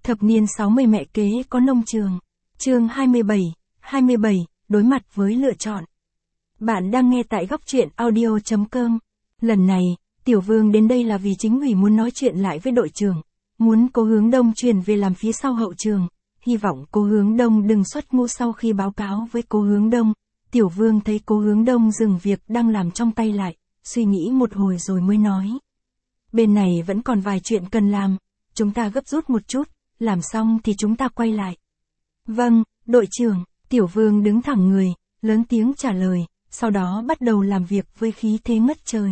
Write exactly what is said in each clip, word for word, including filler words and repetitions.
Thập niên sáu mươi mẹ kế có nông trường. Chương hai mươi bảy, hai mươi bảy, đối mặt với lựa chọn. Bạn đang nghe tại góc truyện audio chấm com. Lần này, Tiểu Vương đến đây là vì chính ủy muốn nói chuyện lại với đội trưởng, muốn Cố Hướng Đông chuyển về làm phía sau hậu trường, hy vọng Cố Hướng Đông đừng xuất ngu. Sau khi báo cáo với Cố Hướng Đông, Tiểu Vương thấy Cố Hướng Đông dừng việc đang làm trong tay lại, suy nghĩ một hồi rồi mới nói. Bên này vẫn còn vài chuyện cần làm, chúng ta gấp rút một chút, làm xong thì chúng ta quay lại. Vâng, đội trưởng. Tiểu Vương đứng thẳng người, lớn tiếng trả lời, sau đó bắt đầu làm việc với khí thế ngất trời.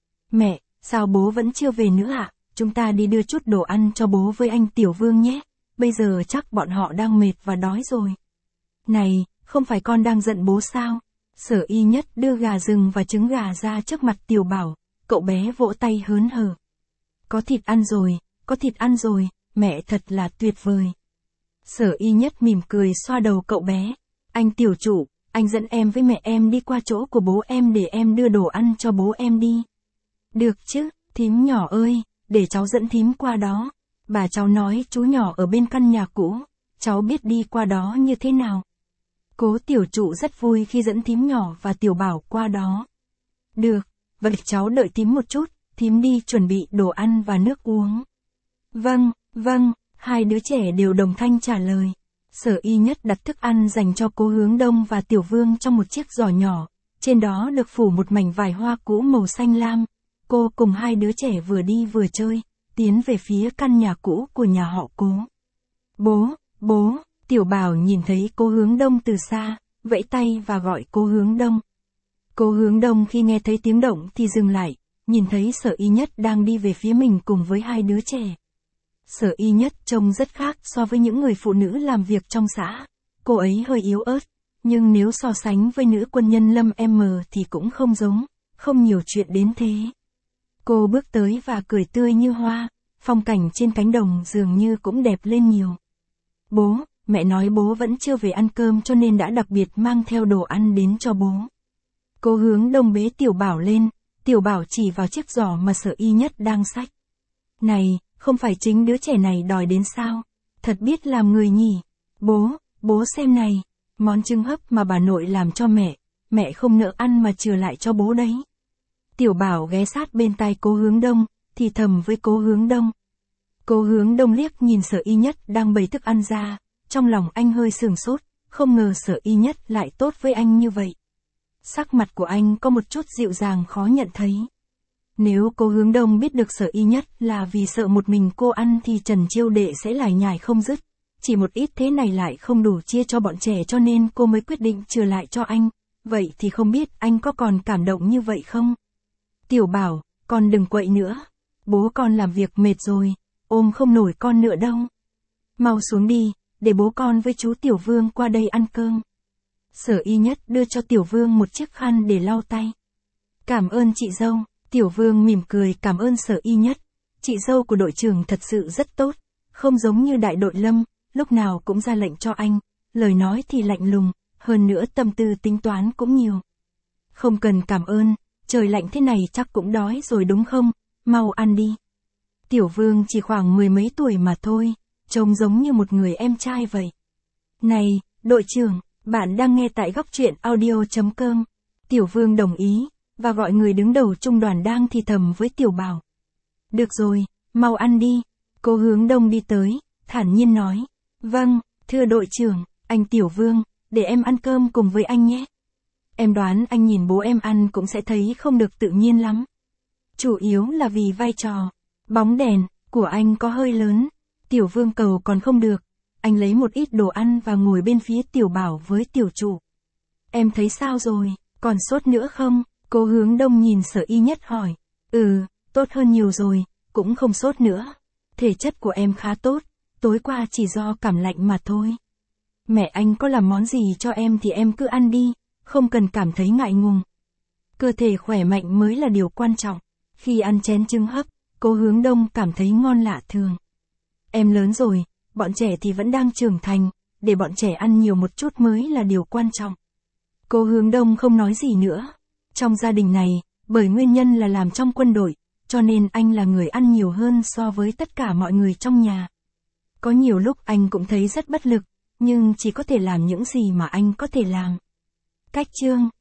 Mẹ, sao bố vẫn chưa về nữa ạ? À? Chúng ta đi đưa chút đồ ăn cho bố với anh Tiểu Vương nhé, bây giờ chắc bọn họ đang mệt và đói rồi. Này, không phải con đang giận bố sao? Sở Y Nhất đưa gà rừng và trứng gà ra trước mặt Tiểu Bảo, cậu bé vỗ tay hớn hở. Có thịt ăn rồi, có thịt ăn rồi, mẹ thật là tuyệt vời. Sở Y Nhất mỉm cười xoa đầu cậu bé. Anh Tiểu Chủ, anh dẫn em với mẹ em đi qua chỗ của bố em để em đưa đồ ăn cho bố em đi. Được chứ, thím nhỏ ơi, để cháu dẫn thím qua đó. Bà cháu nói chú nhỏ ở bên căn nhà cũ, cháu biết đi qua đó như thế nào. Cố Tiểu Trụ rất vui khi dẫn thím nhỏ và Tiểu Bảo qua đó. Được, vậy cháu đợi thím một chút, thím đi chuẩn bị đồ ăn và nước uống. Vâng, vâng, hai đứa trẻ đều đồng thanh trả lời. Sở Y Nhất đặt thức ăn dành cho Cố Hướng Đông và Tiểu Vương trong một chiếc giỏ nhỏ, trên đó được phủ một mảnh vải hoa cũ màu xanh lam. Cô cùng hai đứa trẻ vừa đi vừa chơi, tiến về phía căn nhà cũ của nhà họ Cố. Bố, bố, Tiểu Bảo nhìn thấy Cố Hướng Đông từ xa, vẫy tay và gọi Cố Hướng Đông. Cố Hướng Đông khi nghe thấy tiếng động thì dừng lại, nhìn thấy Sở Y Nhất đang đi về phía mình cùng với hai đứa trẻ. Sở Y Nhất trông rất khác so với những người phụ nữ làm việc trong xã. Cô ấy hơi yếu ớt, nhưng nếu so sánh với nữ quân nhân Lâm M thì cũng không giống, không nhiều chuyện đến thế. Cô bước tới và cười tươi như hoa, phong cảnh trên cánh đồng dường như cũng đẹp lên nhiều. Bố, mẹ nói bố vẫn chưa về ăn cơm cho nên đã đặc biệt mang theo đồ ăn đến cho bố. Cố Hướng Đông bế Tiểu Bảo lên, Tiểu Bảo chỉ vào chiếc giỏ mà Sở Y Nhất đang xách. Này, không phải chính đứa trẻ này đòi đến sao? Thật biết làm người nhỉ? Bố, bố xem này, món trứng hấp mà bà nội làm cho mẹ, mẹ không nỡ ăn mà chừa lại cho bố đấy. Tiểu Bảo ghé sát bên tai Cố Hướng Đông, thì thầm với Cố Hướng Đông. Cố Hướng Đông liếc nhìn Sở Y Nhất đang bày thức ăn ra, trong lòng anh hơi sửng sốt, không ngờ Sở Y Nhất lại tốt với anh như vậy. Sắc mặt của anh có một chút dịu dàng khó nhận thấy. Nếu Cố Hướng Đông biết được Sở Y Nhất là vì sợ một mình cô ăn thì Trần Chiêu Đệ sẽ lải nhải không dứt. Chỉ một ít thế này lại không đủ chia cho bọn trẻ cho nên cô mới quyết định chừa lại cho anh. Vậy thì không biết anh có còn cảm động như vậy không? Tiểu Bảo, con đừng quậy nữa. Bố con làm việc mệt rồi, ôm không nổi con nữa đâu. Mau xuống đi, để bố con với chú Tiểu Vương qua đây ăn cơm. Sở Y Nhất đưa cho Tiểu Vương một chiếc khăn để lau tay. Cảm ơn chị dâu. Tiểu Vương mỉm cười cảm ơn Sở Y Nhất. Chị dâu của đội trưởng thật sự rất tốt, không giống như đại đội Lâm, lúc nào cũng ra lệnh cho anh, lời nói thì lạnh lùng, hơn nữa tâm tư tính toán cũng nhiều. Không cần cảm ơn, trời lạnh thế này chắc cũng đói rồi đúng không, mau ăn đi. Tiểu Vương chỉ khoảng mười mấy tuổi mà thôi, trông giống như một người em trai vậy. Này, đội trưởng, bạn đang nghe tại góc truyện audio chấm com. Tiểu Vương đồng ý, và gọi người đứng đầu trung đoàn đang thì thầm với Tiểu Bảo. Được rồi, mau ăn đi. Cố Hướng Đông đi tới, thản nhiên nói. Vâng, thưa đội trưởng, anh Tiểu Vương, để em ăn cơm cùng với anh nhé. Em đoán anh nhìn bố em ăn cũng sẽ thấy không được tự nhiên lắm. Chủ yếu là vì vai trò, bóng đèn, của anh có hơi lớn. Tiểu Vương cầu còn không được. Anh lấy một ít đồ ăn và ngồi bên phía Tiểu Bảo với Tiểu Chủ. Em thấy sao rồi, còn sốt nữa không? Cố Hướng Đông nhìn Sở Y Nhất hỏi. Ừ, tốt hơn nhiều rồi, cũng không sốt nữa. Thể chất của em khá tốt, tối qua chỉ do cảm lạnh mà thôi. Mẹ anh có làm món gì cho em thì em cứ ăn đi, không cần cảm thấy ngại ngùng. Cơ thể khỏe mạnh mới là điều quan trọng. Khi ăn chén trứng hấp, Cố Hướng Đông cảm thấy ngon lạ thường. Em lớn rồi, bọn trẻ thì vẫn đang trưởng thành, để bọn trẻ ăn nhiều một chút mới là điều quan trọng. Cố Hướng Đông không nói gì nữa. Trong gia đình này, bởi nguyên nhân là làm trong quân đội, cho nên anh là người ăn nhiều hơn so với tất cả mọi người trong nhà. Có nhiều lúc anh cũng thấy rất bất lực, nhưng chỉ có thể làm những gì mà anh có thể làm. Cách chương